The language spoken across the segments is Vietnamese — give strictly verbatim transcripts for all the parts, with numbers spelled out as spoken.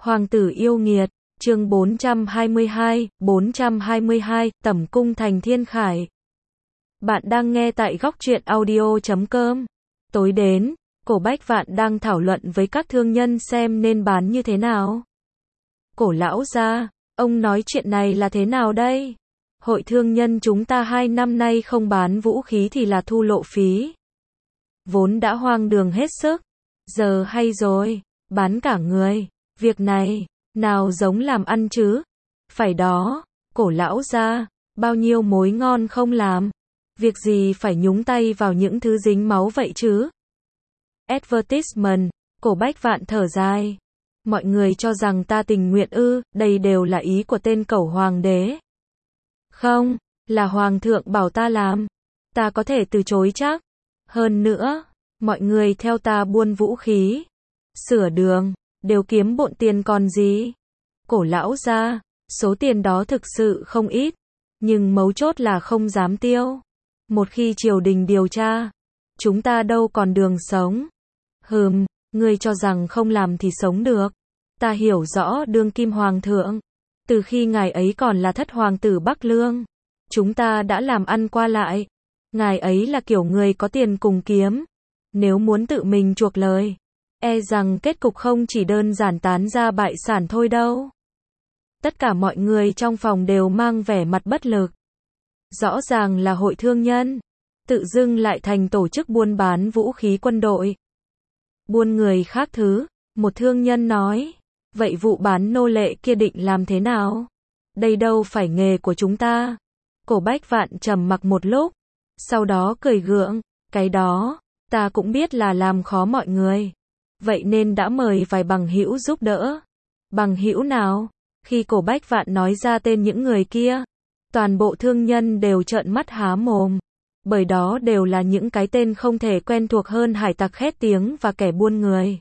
Hoàng tử yêu nghiệt, chương bốn trăm hai mươi hai, bốn trăm hai mươi hai, Tẩm cung thành thiên khải. Bạn đang nghe tại góc truyện audio chấm com. Tối đến, Cổ Bách Vạn đang thảo luận với các thương nhân xem nên bán như thế nào. Cổ lão gia, ông nói chuyện này là thế nào đây? Hội thương nhân chúng ta hai năm nay không bán vũ khí thì là thu lộ phí. Vốn đã hoang đường hết sức. Giờ hay rồi, bán cả người. Việc này, nào giống làm ăn chứ? Phải đó, Cổ lão gia, bao nhiêu mối ngon không làm. Việc gì phải nhúng tay vào những thứ dính máu vậy chứ? Advertisement, Cổ Bách Vạn thở dài. Mọi người cho rằng ta tình nguyện ư, đây đều là ý của tên cẩu hoàng đế. Không, là hoàng thượng bảo ta làm. Ta có thể từ chối chắc. Hơn nữa, mọi người theo ta buôn vũ khí, sửa đường, đều kiếm bộn tiền còn gì. Cổ lão gia, số tiền đó thực sự không ít, nhưng mấu chốt là không dám tiêu. Một khi triều đình điều tra, chúng ta đâu còn đường sống. Hừm, ngươi cho rằng không làm thì sống được. Ta hiểu rõ đương kim hoàng thượng. Từ khi ngài ấy còn là thất hoàng tử Bắc Lương, chúng ta đã làm ăn qua lại. Ngài ấy là kiểu người có tiền cùng kiếm. Nếu muốn tự mình chuộc lời, e rằng kết cục không chỉ đơn giản tán ra bại sản thôi đâu. Tất cả mọi người trong phòng đều mang vẻ mặt bất lực. Rõ ràng là hội thương nhân, tự dưng lại thành tổ chức buôn bán vũ khí quân đội. Buôn người khác thứ, một thương nhân nói. Vậy vụ bán nô lệ kia định làm thế nào? Đây đâu phải nghề của chúng ta. Cổ Bách Vạn trầm mặc một lúc, sau đó cười gượng, cái đó, ta cũng biết là làm khó mọi người. Vậy nên đã mời vài bằng hữu giúp đỡ. Bằng hữu nào? Khi Cổ Bách Vạn nói ra tên những người kia, toàn bộ thương nhân đều trợn mắt há mồm. Bởi đó đều là những cái tên không thể quen thuộc hơn hải tặc khét tiếng và kẻ buôn người.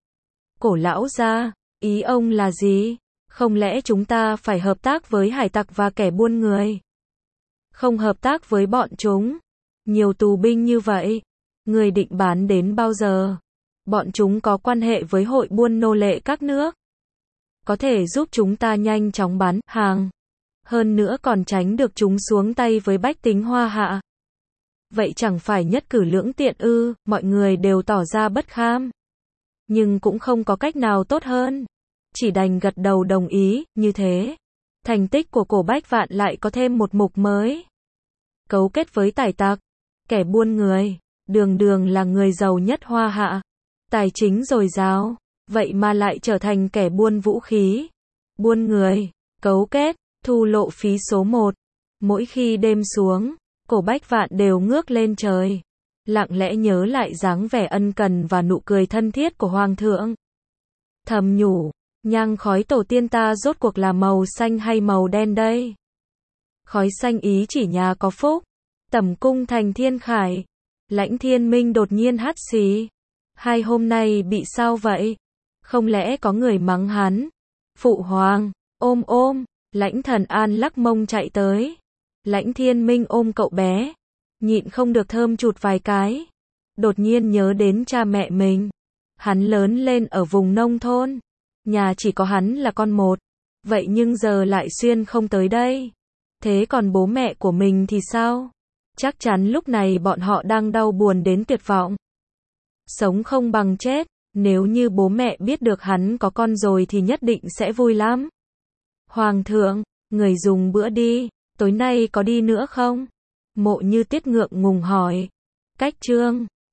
Cổ lão gia, ý ông là gì? Không lẽ chúng ta phải hợp tác với hải tặc và kẻ buôn người? Không hợp tác với bọn chúng. Nhiều tù binh như vậy, người định bán đến bao giờ? Bọn chúng có quan hệ với hội buôn nô lệ các nước. Có thể giúp chúng ta nhanh chóng bán hàng. Hơn nữa còn tránh được chúng xuống tay với bách tính hoa hạ. Vậy chẳng phải nhất cử lưỡng tiện ư? Mọi người đều tỏ ra bất kham. Nhưng cũng không có cách nào tốt hơn. Chỉ đành gật đầu đồng ý, như thế. Thành tích của Cổ Bách Vạn lại có thêm một mục mới. Cấu kết với tài tặc, kẻ buôn người, đường đường là người giàu nhất hoa hạ. Tài chính dồi dào, vậy mà lại trở thành kẻ buôn vũ khí. Buôn người, cấu kết, thu lộ phí số một. Mỗi khi đêm xuống, Cổ Bách Vạn đều ngước lên trời. Lặng lẽ nhớ lại dáng vẻ ân cần và nụ cười thân thiết của hoàng thượng. Thầm nhủ, nhang khói tổ tiên ta rốt cuộc là màu xanh hay màu đen đây? Khói xanh ý chỉ nhà có phúc. Tẩm cung thành thiên khải. Lãnh Thiên Minh đột nhiên hắt xì. Hai hôm nay bị sao vậy? Không lẽ có người mắng hắn? Phụ hoàng, ôm ôm. Lãnh Thần An lắc mông chạy tới. Lãnh Thiên Minh ôm cậu bé, nhịn không được thơm chụt vài cái. Đột nhiên nhớ đến cha mẹ mình. Hắn lớn lên ở vùng nông thôn. Nhà chỉ có hắn là con một. Vậy nhưng giờ lại xuyên không tới đây. Thế còn bố mẹ của mình thì sao? Chắc chắn lúc này bọn họ đang đau buồn đến tuyệt vọng. Sống không bằng chết. Nếu như bố mẹ biết được hắn có con rồi thì nhất định sẽ vui lắm. Hoàng thượng, người dùng bữa đi. Tối nay có đi nữa không? Mộ Như Tiết ngượng ngùng hỏi. Cách trương,